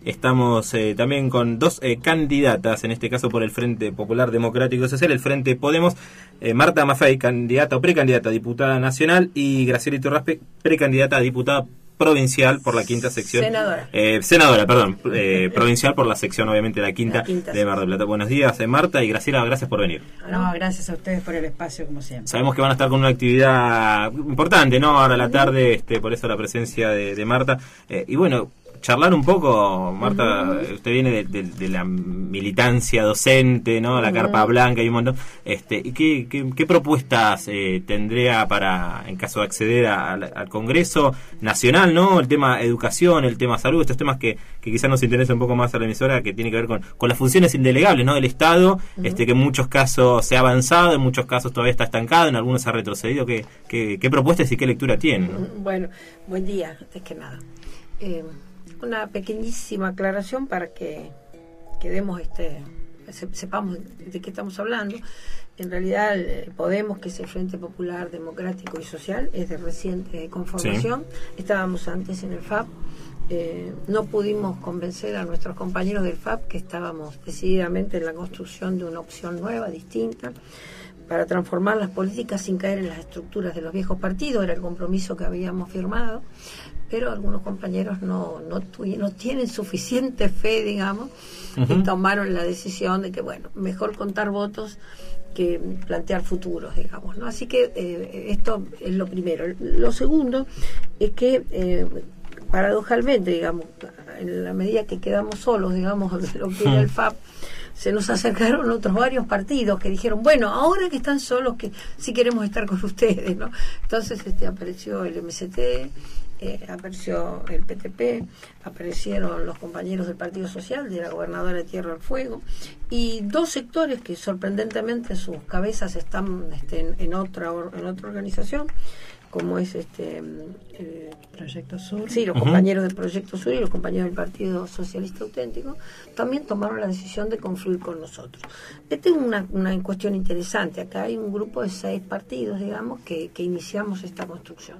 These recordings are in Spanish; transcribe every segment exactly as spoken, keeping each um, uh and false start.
Estamos eh, también con dos eh, candidatas, en este caso por el Frente Popular Democrático y Social, el Frente Podemos, eh, Marta Maffei, candidata o precandidata a diputada nacional, y Graciela Iturraspe, precandidata a diputada provincial por la quinta sección. Senadora. Eh, senadora, perdón, eh, provincial por la sección, obviamente, la quinta, la quinta de Mar del Plata. Buenos días, eh, Marta, y Graciela, gracias por venir. No, gracias a ustedes por el espacio, como siempre. Sabemos que van a estar con una actividad importante, ¿no? Ahora a la tarde, este, por eso la presencia de, de Marta. Eh, y bueno, charlar un poco, Marta, uh-huh. usted viene de, de, de la militancia docente, ¿no? La uh-huh. Carpa Blanca y un montón. Este, ¿y qué, qué, qué propuestas eh, tendría para, en caso de acceder a, a, al Congreso Nacional, ¿no? El tema educación, el tema salud, estos temas que, que quizás nos interesa un poco más a la emisora, que tiene que ver con, con las funciones indelegables, ¿no? Del Estado, uh-huh. este, que en muchos casos se ha avanzado, en muchos casos todavía está estancado, en algunos ha retrocedido. ¿Qué, qué, qué propuestas y qué lectura tienen, ¿no? Bueno, buen día, antes que nada. Eh, Una pequeñísima aclaración para que quedemos, este, sepamos de qué estamos hablando. En realidad, el Podemos, que es el Frente Popular Democrático y Social, es de reciente conformación. Sí. Estábamos antes en el F A P. Eh, no pudimos convencer a nuestros compañeros del F A P que estábamos decididamente en la construcción de una opción nueva, distinta, para transformar las políticas sin caer en las estructuras de los viejos partidos. Era el compromiso que habíamos firmado, pero algunos compañeros no, no, tu- no tienen suficiente fe, digamos, uh-huh. y tomaron la decisión de que, bueno, mejor contar votos que plantear futuros, digamos, ¿no? Así que eh, esto es lo primero. Lo segundo es que, eh, paradojalmente, digamos, en la medida que quedamos solos, digamos, de lo que era el F A P, se nos acercaron otros varios partidos que dijeron, bueno, ahora que están solos, que sí queremos estar con ustedes, ¿no? Entonces este apareció el M S T, eh, apareció el P T P, aparecieron los compañeros del Partido Social, de la gobernadora de Tierra del Fuego, y dos sectores que sorprendentemente sus cabezas están este, en, en otra or, en otra organización, como es este eh, Proyecto Sur. Sí, los uh-huh. compañeros del Proyecto Sur y los compañeros del Partido Socialista Auténtico también tomaron la decisión de confluir con nosotros. Esta es una, una cuestión interesante. Acá hay un grupo de seis partidos, digamos, que, que iniciamos esta construcción.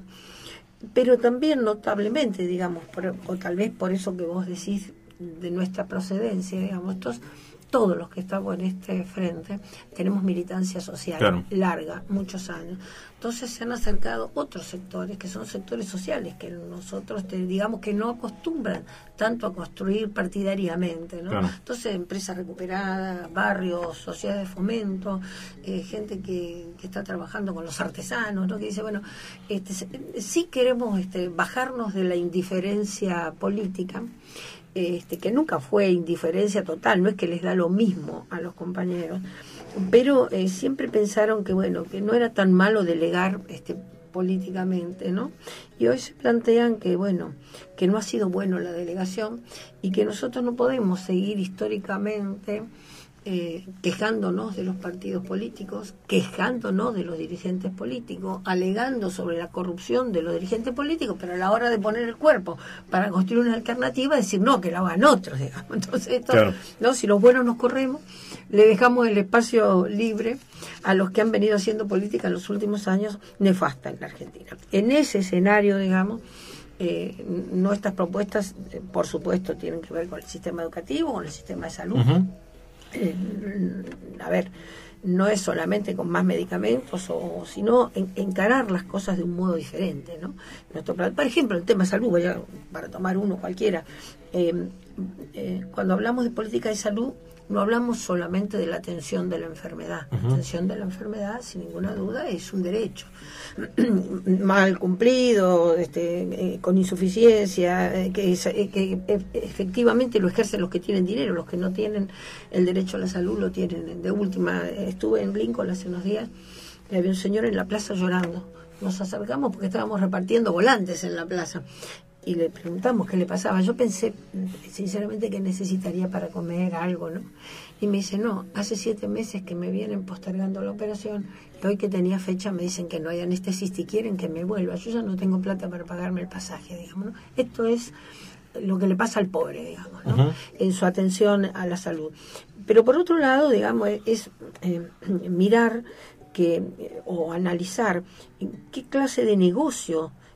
Pero también notablemente, digamos, por, o tal vez por eso que vos decís de nuestra procedencia, digamos, estos todos los que estamos en este frente tenemos militancia social claro. larga, muchos años. Entonces se han acercado otros sectores, que son sectores sociales, que nosotros te, digamos que no acostumbran tanto a construir partidariamente, ¿no? Claro. Entonces, empresas recuperadas, barrios, sociedades de fomento, eh, gente que, que está trabajando con los artesanos, ¿no? Que dice, bueno, este, sí queremos este, bajarnos de la indiferencia política, Este, que nunca fue indiferencia total, no es que les da lo mismo a los compañeros, pero eh, siempre pensaron que bueno, que no era tan malo delegar este, políticamente, ¿no? Y hoy se plantean que bueno, que no ha sido bueno la delegación y que nosotros no podemos seguir históricamente Eh, quejándonos de los partidos políticos, quejándonos de los dirigentes políticos, alegando sobre la corrupción de los dirigentes políticos, pero a la hora de poner el cuerpo para construir una alternativa, decir no, que la hagan otros, digamos. Entonces, esto, claro. ¿no? Si los buenos nos corremos, le dejamos el espacio libre a los que han venido haciendo política en los últimos años nefasta en la Argentina. En ese escenario, digamos, Eh, nuestras propuestas, eh, por supuesto, tienen que ver con el sistema educativo, con el sistema de salud. Uh-huh. Eh, a ver, no es solamente con más medicamentos, o sino en, encarar las cosas de un modo diferente, ¿no? Nuestro, por ejemplo, el tema de salud, voy a, para tomar uno cualquiera, eh, eh, cuando hablamos de política de salud, no hablamos solamente de la atención de la enfermedad. Uh-huh. La atención de la enfermedad, sin ninguna duda, es un derecho. Mal cumplido, este, eh, con insuficiencia, eh, que, es, eh, que eh, efectivamente lo ejercen los que tienen dinero, los que no tienen el derecho a la salud lo tienen. De última, estuve en Lincoln hace unos días y había un señor en la plaza llorando. Nos acercamos porque estábamos repartiendo volantes en la plaza. Y le preguntamos qué le pasaba. Yo pensé, sinceramente, que necesitaría para comer algo, ¿no? Y me dice, no, hace siete meses que me vienen postergando la operación y hoy que tenía fecha me dicen que no hay anestesista y quieren que me vuelva. Yo ya no tengo plata para pagarme el pasaje, digamos, ¿no? Esto es lo que le pasa al pobre, digamos, ¿no? Uh-huh. En su atención a la salud. Pero por otro lado, digamos, es eh, mirar que o analizar qué clase de negocio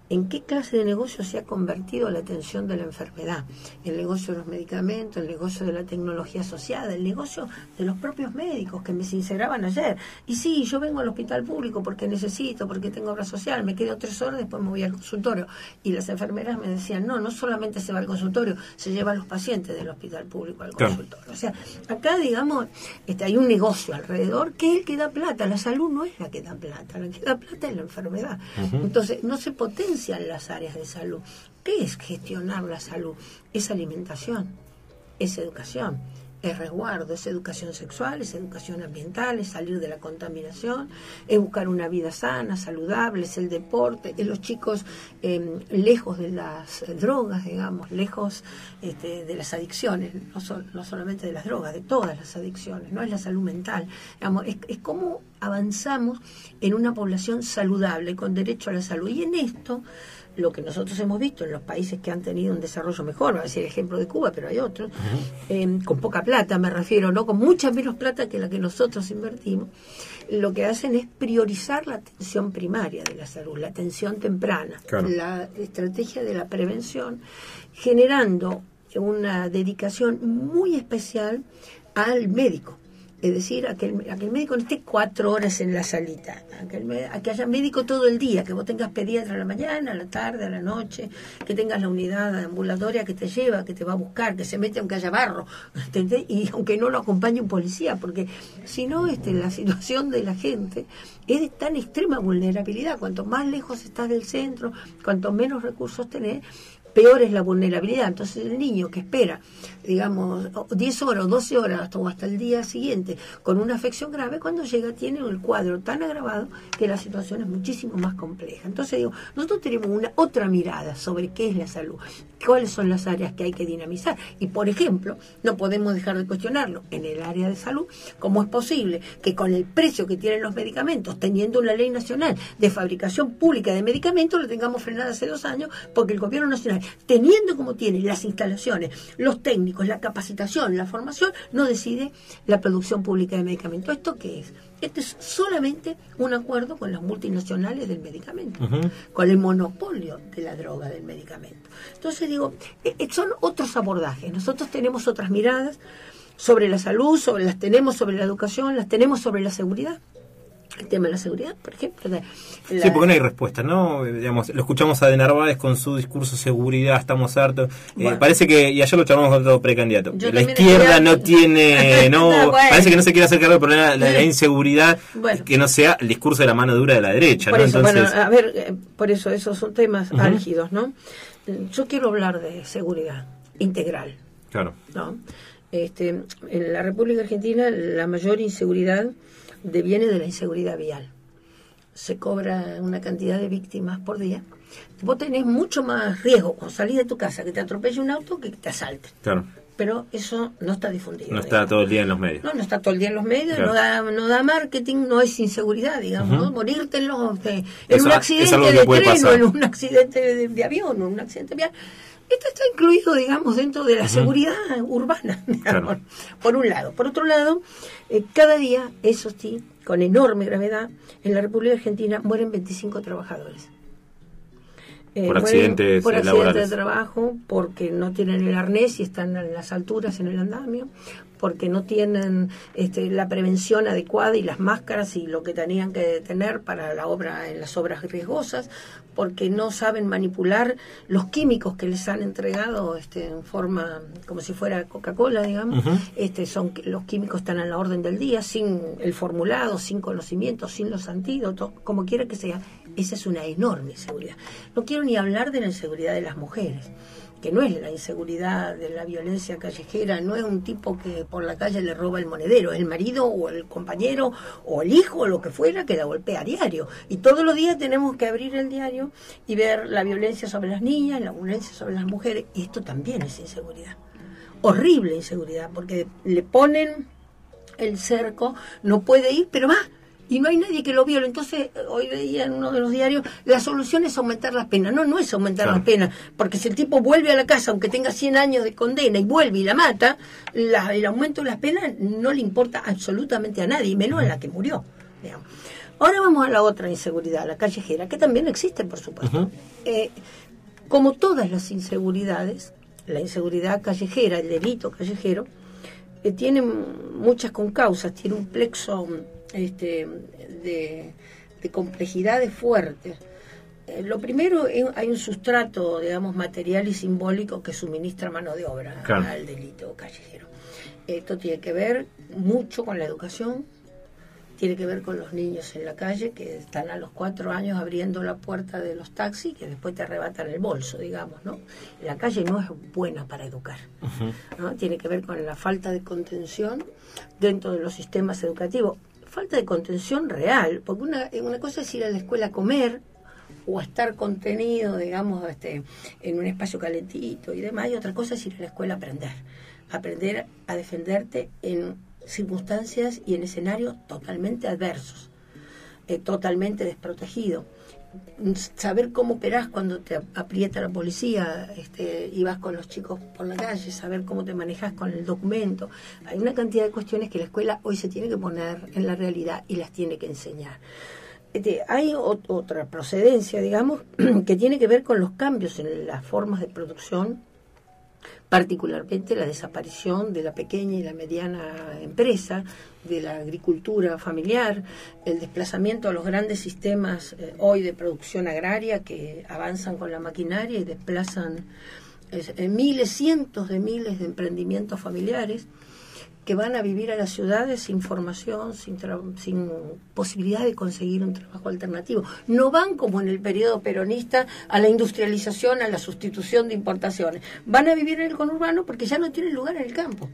en qué clase de negocio se ha convertido la atención de la enfermedad, el negocio de los medicamentos, el negocio de la tecnología asociada, el negocio de los propios médicos que me sinceraban ayer. Y sí, yo vengo al hospital público porque necesito, porque tengo obra social, me quedo tres horas, después me voy al consultorio. Y las enfermeras me decían, no, no solamente se va al consultorio, se lleva a los pacientes del hospital público al consultorio. Claro. O sea, acá, digamos, este, hay un negocio alrededor que es el que da plata. La salud no es la que da plata, la que da plata es la enfermedad. Uh-huh. Entonces, no se potencia las áreas de salud. ¿Qué es gestionar la salud? Es alimentación, es educación, es resguardo, es educación sexual, es educación ambiental, es salir de la contaminación, es buscar una vida sana, saludable, es el deporte, es los chicos eh, lejos de las drogas, digamos, lejos este, de las adicciones, no, so, no solamente de las drogas, de todas las adicciones, no es la salud mental, digamos, es, es cómo avanzamos en una población saludable, con derecho a la salud. Y en esto, lo que nosotros hemos visto en los países que han tenido un desarrollo mejor, voy a decir el ejemplo de Cuba, pero hay otros, uh-huh. eh, con poca plata me refiero, no con mucha menos plata que la que nosotros invertimos, lo que hacen es priorizar la atención primaria de la salud, la atención temprana, claro. La estrategia de la prevención, generando una dedicación muy especial al médico. Es decir, a que, el, a que el médico no esté cuatro horas en la salita, a que, el, a que haya médico todo el día, que vos tengas pediatra a la mañana, a la tarde, a la noche, que tengas la unidad ambulatoria que te lleva, que te va a buscar, que se mete aunque haya barro, ¿entendés? Y aunque no lo acompañe un policía, porque si no, este, la situación de la gente es de tan extrema vulnerabilidad. Cuanto más lejos estás del centro, cuanto menos recursos tenés, peor es la vulnerabilidad. Entonces el niño que espera, digamos, diez horas o doce horas o hasta el día siguiente con una afección grave, cuando llega tiene el cuadro tan agravado que la situación es muchísimo más compleja. Entonces digo, nosotros tenemos una otra mirada sobre qué es la salud, cuáles son las áreas que hay que dinamizar. Y por ejemplo, no podemos dejar de cuestionarlo en el área de salud, cómo es posible que con el precio que tienen los medicamentos, teniendo una ley nacional de fabricación pública de medicamentos, lo tengamos frenada hace dos años, porque el gobierno nacional, teniendo como tiene las instalaciones, los técnicos, la capacitación, la formación, no decide la producción pública de medicamentos. ¿Esto qué es? Este es solamente un acuerdo con las multinacionales del medicamento, uh-huh. con el monopolio de la droga del medicamento. Entonces digo, eh, son otros abordajes. Nosotros tenemos otras miradas sobre la salud, sobre las tenemos sobre la educación, las tenemos sobre la seguridad. El tema de la seguridad, por ejemplo. La... Sí, porque no hay respuesta, ¿no? Digamos, lo escuchamos a De Narváez con su discurso seguridad, estamos hartos. Bueno. Eh, parece que, y ayer lo charlamos con otro precandidato, que la izquierda no tiene, no, no bueno. Parece que no se quiere hacer cargo del problema de la, la inseguridad, bueno. que no sea el discurso de la mano dura de la derecha, por ¿no? Eso, Entonces... bueno, a ver, eh, por eso, esos son temas uh-huh. álgidos, ¿no? Yo quiero hablar de seguridad integral. Claro. ¿No? Este, en la República Argentina, la mayor inseguridad deviene de la inseguridad vial. Se cobra una cantidad de víctimas por día. Vos tenés mucho más riesgo cuando salís de tu casa que te atropelle un auto que te asalte. Claro. Pero eso no está difundido. No está digamos. todo el día en los medios. No, no está todo el día en los medios, claro. no da no da marketing, no es inseguridad, digamos, uh-huh. ¿no? Morirte en, los, de, en eso, un accidente de tren pasar. o en un accidente de, de avión o en un accidente vial. Esto está incluido, digamos, dentro de la uh-huh. seguridad urbana, digamos, claro. por un lado. Por otro lado, eh, cada día, eso sí, con enorme gravedad, en la República Argentina mueren veinticinco trabajadores. Eh, por accidentes por laborales. Por accidentes de trabajo, porque no tienen el arnés y están en las alturas en el andamio, porque no tienen este, la prevención adecuada y las máscaras y lo que tenían que tener para la obra en las obras riesgosas, porque no saben manipular los químicos que les han entregado este, en forma como si fuera Coca-Cola, digamos. Uh-huh. este, son los químicos están a la orden del día, sin el formulado, sin conocimiento, sin los antídotos, como quiera que sea. Esa es una enorme inseguridad. No quiero ni hablar de la inseguridad de las mujeres, que no es la inseguridad de la violencia callejera, no es un tipo que por la calle le roba el monedero, es el marido o el compañero o el hijo o lo que fuera que la golpea a diario. Y todos los días tenemos que abrir el diario y ver la violencia sobre las niñas, la violencia sobre las mujeres, y esto también es inseguridad. Horrible inseguridad, porque le ponen el cerco, no puede ir, pero va. Y no hay nadie que lo viole. Entonces, hoy veía en uno de los diarios, la solución es aumentar las penas. No, no es aumentar claro. las penas, porque si el tipo vuelve a la casa, aunque tenga cien años de condena, y vuelve y la mata, la, el aumento de las penas no le importa absolutamente a nadie, menos a la que murió, digamos. Ahora vamos a la otra inseguridad, la callejera, que también existe, por supuesto. Uh-huh. Eh, como todas las inseguridades, la inseguridad callejera, el delito callejero, eh, tiene muchas concausas, tiene un plexo este, de, de complejidades fuertes. Eh, lo primero, eh, hay un sustrato, digamos, material y simbólico que suministra mano de obra claro. al delito callejero. Esto tiene que ver mucho con la educación, tiene que ver con los niños en la calle que están a los cuatro años abriendo la puerta de los taxis que después te arrebatan el bolso, digamos, ¿no? La calle no es buena para educar, uh-huh. ¿no? Tiene que ver con la falta de contención dentro de los sistemas educativos. Falta de contención real, porque una, una cosa es ir a la escuela a comer o a estar contenido, digamos, este, en un espacio calentito y demás, y otra cosa es ir a la escuela a aprender. Aprender a defenderte en circunstancias y en escenarios totalmente adversos, eh, totalmente desprotegido. Saber cómo operás cuando te aprieta la policía este, y vas con los chicos por la calle, saber cómo te manejas con el documento. Hay una cantidad de cuestiones que la escuela hoy se tiene que poner en la realidad y las tiene que enseñar. Este, hay o- otra procedencia, digamos, que tiene que ver con los cambios en las formas de producción, particularmente la desaparición de la pequeña y la mediana empresa, de la agricultura familiar, el desplazamiento a los grandes sistemas eh, hoy de producción agraria que avanzan con la maquinaria y desplazan eh, miles, cientos de miles de emprendimientos familiares que van a vivir a las ciudades sin formación, sin, tra- sin posibilidad de conseguir un trabajo alternativo. No van como en el periodo peronista a la industrialización, a la sustitución de importaciones. Van a vivir en el conurbano porque ya no tienen lugar en el campo.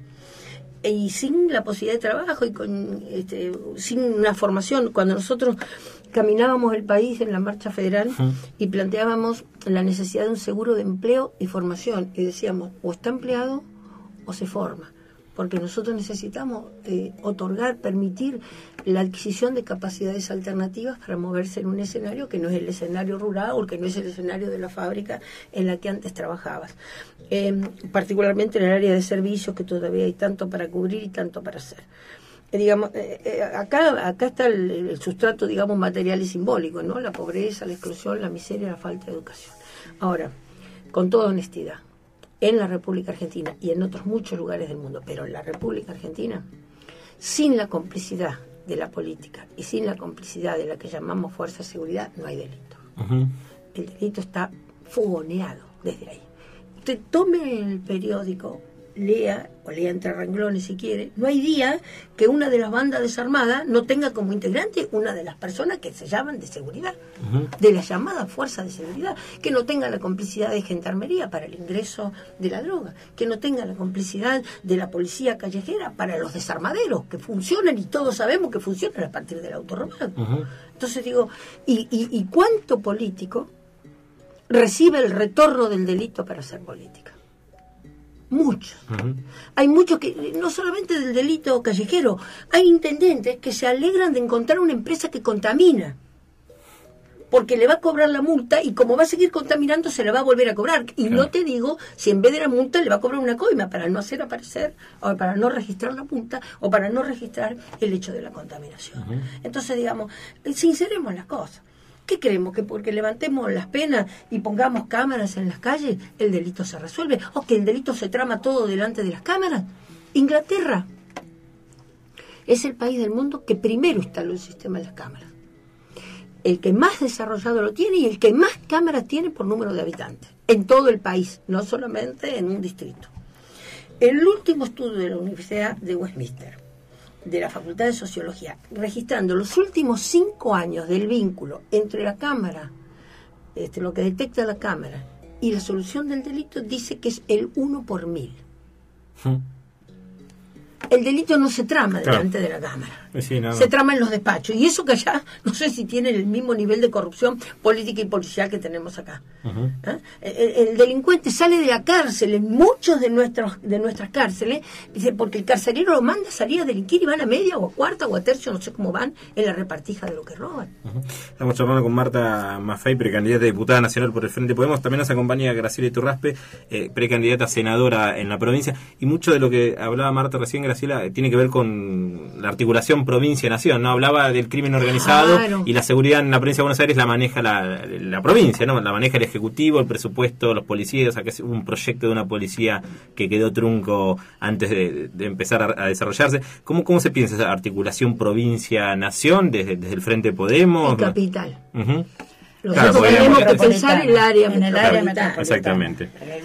Y sin la posibilidad de trabajo y con este, sin una formación. Cuando nosotros caminábamos el país en la marcha federal uh-huh. y planteábamos la necesidad de un seguro de empleo y formación, y decíamos, o está empleado o se forma. Porque nosotros necesitamos eh, otorgar, permitir la adquisición de capacidades alternativas para moverse en un escenario que no es el escenario rural o que no es el escenario de la fábrica en la que antes trabajabas. Eh, particularmente en el área de servicios, que todavía hay tanto para cubrir y tanto para hacer. Eh, digamos, eh, eh, acá, acá está el, el sustrato, digamos, material y simbólico, ¿no? La pobreza, la exclusión, la miseria, la falta de educación. Ahora, con toda honestidad, en la República Argentina y en otros muchos lugares del mundo, pero en la República Argentina, sin la complicidad de la política y sin la complicidad de la que llamamos fuerza de seguridad, no hay delito. Uh-huh. El delito está fogoneado desde ahí. Usted tome el periódico, lea, o lea entre renglones si quiere, no hay día que una de las bandas desarmadas no tenga como integrante una de las personas que se llaman de seguridad, uh-huh. de la llamada fuerza de seguridad, que no tenga la complicidad de gendarmería para el ingreso de la droga, que no tenga la complicidad de la policía callejera para los desarmaderos, que funcionan y todos sabemos que funcionan a partir del auto robado. Uh-huh. Entonces digo, ¿y, y, y cuánto político recibe el retorno del delito para hacer política? Muchos. Uh-huh. Hay muchos que, no solamente del delito callejero, hay intendentes que se alegran de encontrar una empresa que contamina, porque le va a cobrar la multa y como va a seguir contaminando se le va a volver a cobrar. Y claro. No te digo si en vez de la multa le va a cobrar una coima para no hacer aparecer, o para no registrar la multa, o para no registrar el hecho de la contaminación. Uh-huh. Entonces, digamos, sinceremos las cosas. ¿Qué creemos? ¿Que porque levantemos las penas y pongamos cámaras en las calles, el delito se resuelve? ¿O que el delito se trama todo delante de las cámaras? Inglaterra es el país del mundo que primero instaló el sistema de las cámaras. El que más desarrollado lo tiene y el que más cámaras tiene por número de habitantes. En todo el país, no solamente en un distrito. El último estudio de la Universidad de Westminster, de la Facultad de Sociología, registrando los últimos cinco años del vínculo entre la cámara, este, lo que detecta la cámara, y la solución del delito, dice que es el uno por mil. ¿Mm? El delito no se trama claro. delante de la cámara, sí, no, no. se trama en los despachos, y eso que allá no sé si tienen el mismo nivel de corrupción política y policial que tenemos acá. Uh-huh. ¿Eh? el, el delincuente sale de la cárcel en muchos de nuestros de nuestras cárceles, dice, porque el carcelero lo manda a salir a delinquir y van a media o a cuarta o a tercio, no sé cómo van, en la repartija de lo que roban. Uh-huh. Estamos charlando con Marta Maffei, precandidata a diputada nacional por el Frente Podemos. También nos acompaña Graciela Iturraspe, eh, precandidata a senadora en la provincia, y mucho de lo que hablaba Marta recién, Graciela, Graciela, tiene que ver con la articulación provincia-nación, ¿no? Hablaba del crimen organizado claro. y la seguridad en la provincia de Buenos Aires la maneja la, la provincia, ¿no? La maneja el Ejecutivo, el presupuesto, los policías, o sea, que es un proyecto de una policía que quedó trunco antes de, de empezar a, a desarrollarse. ¿Cómo, ¿Cómo se piensa esa articulación provincia-nación desde, desde el Frente Podemos? Y capital. Uh-huh. Nosotros Claro, tenemos que metropolitana. pensar el área En el área metropolitana. metropolitana. Exactamente.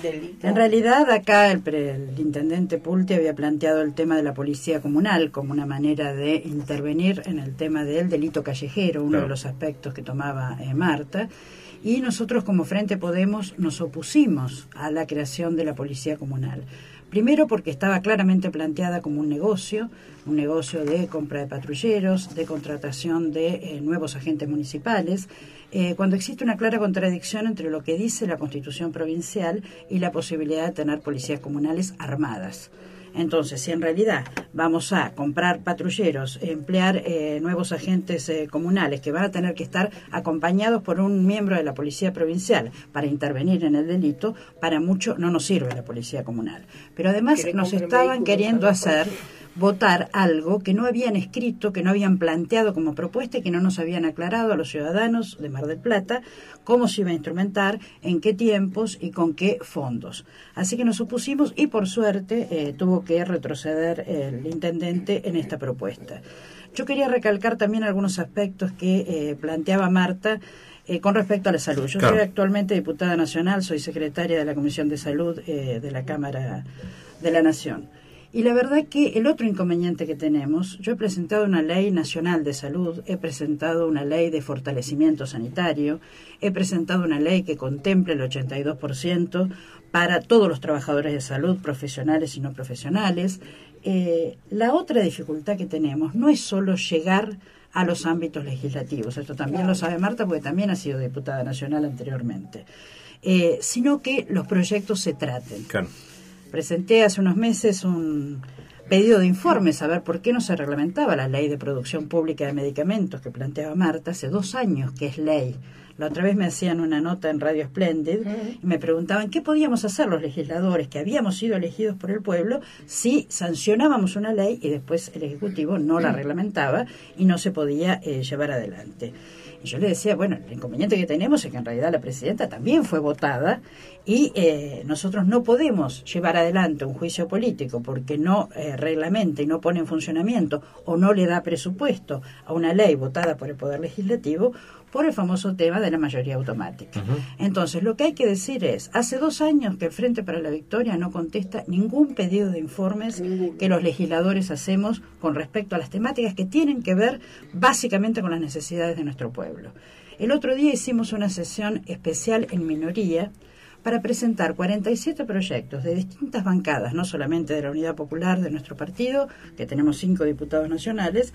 En realidad, acá el, pre- el intendente Pulte había planteado el tema de la policía comunal como una manera de intervenir en el tema del delito callejero, uno Claro. de los aspectos que tomaba eh, Marta. Y nosotros como Frente Podemos nos opusimos a la creación de la policía comunal. Primero porque estaba claramente planteada como un negocio, un negocio de compra de patrulleros, de contratación de eh, nuevos agentes municipales, eh, cuando existe una clara contradicción entre lo que dice la Constitución provincial y la posibilidad de tener policías comunales armadas. Entonces, si en realidad vamos a comprar patrulleros, emplear eh, nuevos agentes eh, comunales que van a tener que estar acompañados por un miembro de la policía provincial para intervenir en el delito, para mucho no nos sirve la policía comunal. Pero además Que le nos compren estaban vehículos queriendo a la hacer policía. votar algo que no habían escrito, que no habían planteado como propuesta y que no nos habían aclarado a los ciudadanos de Mar del Plata cómo se iba a instrumentar, en qué tiempos y con qué fondos. Así que nos opusimos y por suerte eh, tuvo que retroceder el intendente en esta propuesta. Yo quería recalcar también algunos aspectos que eh, planteaba Marta eh, con respecto a la salud. Yo Claro. soy actualmente diputada nacional, soy secretaria de la Comisión de Salud eh, de la Cámara de la Nación. Y la verdad que el otro inconveniente que tenemos, yo he presentado una ley nacional de salud, he presentado una ley de fortalecimiento sanitario, he presentado una ley que contemple el ochenta y dos por ciento para todos los trabajadores de salud, profesionales y no profesionales. Eh, la otra dificultad que tenemos no es solo llegar a los ámbitos legislativos, esto también lo sabe Marta porque también ha sido diputada nacional anteriormente, eh, sino que los proyectos se traten. Claro. Presenté hace unos meses un pedido de informe, saber por qué no se reglamentaba la ley de producción pública de medicamentos que planteaba Marta, hace dos años que es ley. La otra vez me hacían una nota en Radio Splendid y me preguntaban qué podíamos hacer los legisladores que habíamos sido elegidos por el pueblo si sancionábamos una ley y después el Ejecutivo no la reglamentaba y no se podía eh, llevar adelante. Y yo le decía, bueno, el inconveniente que tenemos es que en realidad la presidenta también fue votada y eh, nosotros no podemos llevar adelante un juicio político porque no eh, reglamenta y no pone en funcionamiento o no le da presupuesto a una ley votada por el Poder Legislativo por el famoso tema de la mayoría automática. Uh-huh. Entonces, lo que hay que decir es, hace dos años que el Frente para la Victoria no contesta ningún pedido de informes uh-huh. que los legisladores hacemos con respecto a las temáticas que tienen que ver básicamente con las necesidades de nuestro pueblo. El otro día hicimos una sesión especial en minoría para presentar cuarenta y siete proyectos de distintas bancadas, no solamente de la Unidad Popular de nuestro partido, que tenemos cinco diputados nacionales,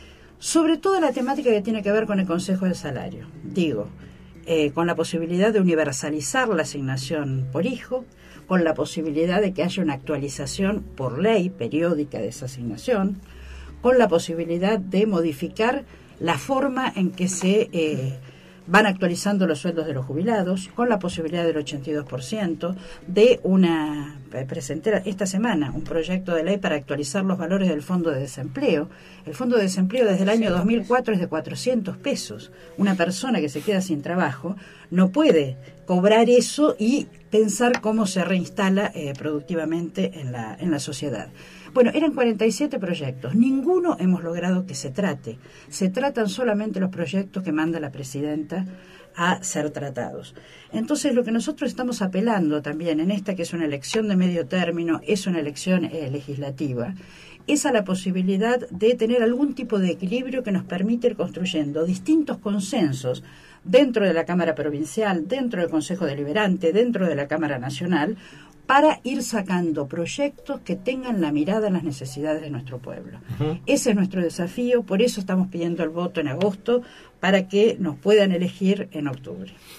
sobre todo la temática que tiene que ver con el Consejo de Salario. Digo, eh, con la posibilidad de universalizar la asignación por hijo, con la posibilidad de que haya una actualización por ley periódica de esa asignación, con la posibilidad de modificar la forma en que se eh, van actualizando los sueldos de los jubilados, con la posibilidad del ochenta y dos por ciento, de una, eh, presenté esta semana un proyecto de ley para actualizar los valores del Fondo de Desempleo. El Fondo de Desempleo desde el año dos mil cuatro es de cuatrocientos pesos. Una persona que se queda sin trabajo no puede cobrar eso y pensar cómo se reinstala eh, productivamente en la, en la sociedad. Bueno, eran cuarenta y siete proyectos. Ninguno hemos logrado que se trate. Se tratan solamente los proyectos que manda la presidenta a ser tratados. Entonces, lo que nosotros estamos apelando también en esta, que es una elección de medio término, es una elección eh, legislativa, es a la posibilidad de tener algún tipo de equilibrio que nos permita ir construyendo distintos consensos dentro de la Cámara Provincial, dentro del Consejo Deliberante, dentro de la Cámara Nacional, para ir sacando proyectos que tengan la mirada en las necesidades de nuestro pueblo. Uh-huh. Ese es nuestro desafío, por eso estamos pidiendo el voto en agosto, para que nos puedan elegir en octubre.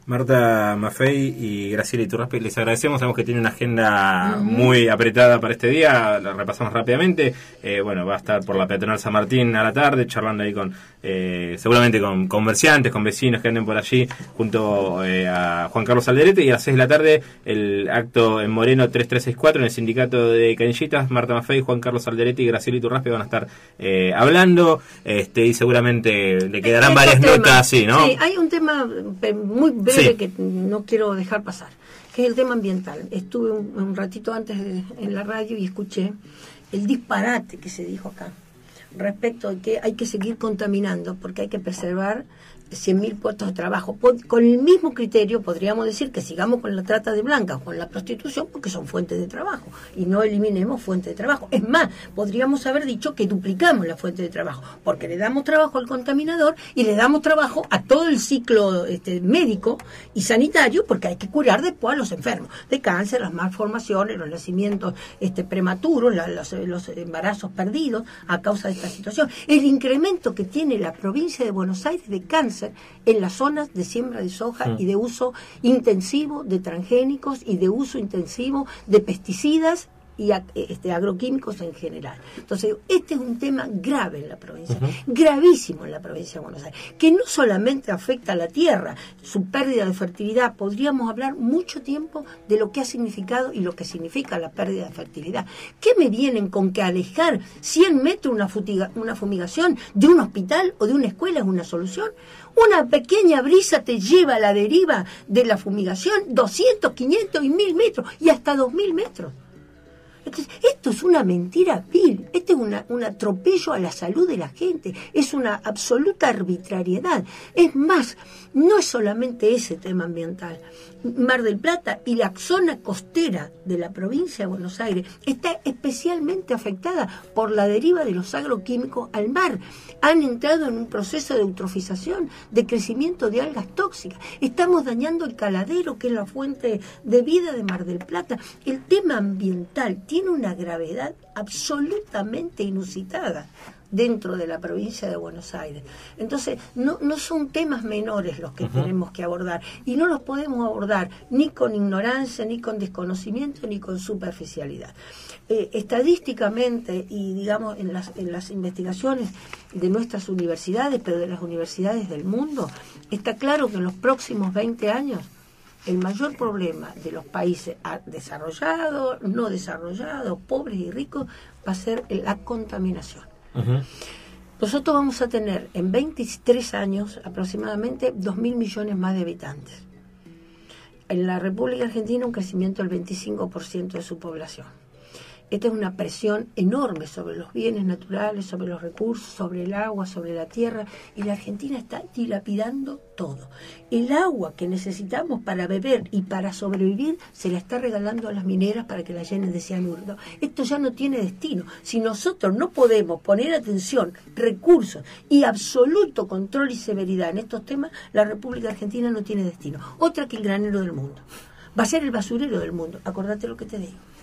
Marta Maffei y Graciela Iturraspe, les agradecemos, sabemos que tiene una agenda uh-huh. muy apretada para este día, la repasamos rápidamente. Eh, bueno, va a estar por la peatonal San Martín a la tarde, charlando ahí con, eh, seguramente con comerciantes, con vecinos que anden por allí, junto eh, a Juan Carlos Alderete, y a las seis de la tarde el acto en Moreno tres tres seis cuatro en el sindicato de Canillitas. Marta Maffei, Juan Carlos Alderete y Graciela Iturraspe van a estar eh, hablando, este y seguramente le quedarán varias temas. notas, sí, ¿no? Sí, hay un tema muy breve sí. que no quiero dejar pasar, que es el tema ambiental. Estuve un, un ratito antes de, en la radio y escuché el disparate que se dijo acá respecto de que hay que seguir contaminando porque hay que preservar cien mil puestos de trabajo. Con el mismo criterio podríamos decir que sigamos con la trata de blancas, con la prostitución, porque son fuentes de trabajo, y no eliminemos fuentes de trabajo. Es más, podríamos haber dicho que duplicamos la fuente de trabajo, porque le damos trabajo al contaminador y le damos trabajo a todo el ciclo este, médico y sanitario, porque hay que curar después a los enfermos de cáncer, las malformaciones, los nacimientos este, prematuros, la, los, los embarazos perdidos a causa de esta situación. El incremento que tiene la provincia de Buenos Aires de cáncer en las zonas de siembra de soja mm. y de uso intensivo de transgénicos y de uso intensivo de pesticidas y este, agroquímicos en general. Entonces, este es un tema grave en la provincia, uh-huh. gravísimo en la provincia de Buenos Aires, que no solamente afecta a la tierra, su pérdida de fertilidad. Podríamos hablar mucho tiempo de lo que ha significado y lo que significa la pérdida de fertilidad. ¿Qué me vienen con que alejar cien metros una, futiga, una fumigación de un hospital o de una escuela es una solución? Una pequeña brisa te lleva a la deriva de la fumigación doscientos, quinientos y mil metros y hasta dos mil metros. Entonces, esto es una mentira vil, este es una, un atropello a la salud de la gente, es una absoluta arbitrariedad. Es más, no es solamente ese tema ambiental. Mar del Plata y la zona costera de la provincia de Buenos Aires está especialmente afectada por la deriva de los agroquímicos al mar. Han entrado en un proceso de eutrofización, de crecimiento de algas tóxicas. Estamos dañando el caladero, que es la fuente de vida de Mar del Plata. El tema ambiental tiene una gravedad absolutamente inusitada dentro de la provincia de Buenos Aires. Entonces, no, no son temas menores los que uh-huh. tenemos que abordar, y no los podemos abordar ni con ignorancia, ni con desconocimiento, ni con superficialidad. Eh, estadísticamente, y digamos en las, en las investigaciones de nuestras universidades, pero de las universidades del mundo, está claro que en los próximos veinte años el mayor problema de los países desarrollados, no desarrollados, pobres y ricos, va a ser la contaminación. Uh-huh. Nosotros vamos a tener en veintitrés años aproximadamente dos mil millones más de habitantes. En la República Argentina un crecimiento del veinticinco por ciento de su población. Esta es una presión enorme sobre los bienes naturales, sobre los recursos, sobre el agua, sobre la tierra, y la Argentina está dilapidando todo. El agua que necesitamos para beber y para sobrevivir se la está regalando a las mineras para que la llenen de cianuro. Esto ya no tiene destino. Si nosotros no podemos poner atención, recursos y absoluto control y severidad en estos temas, la República Argentina no tiene destino. Otra que el granero del mundo. Va a ser el basurero del mundo. Acordate lo que te digo.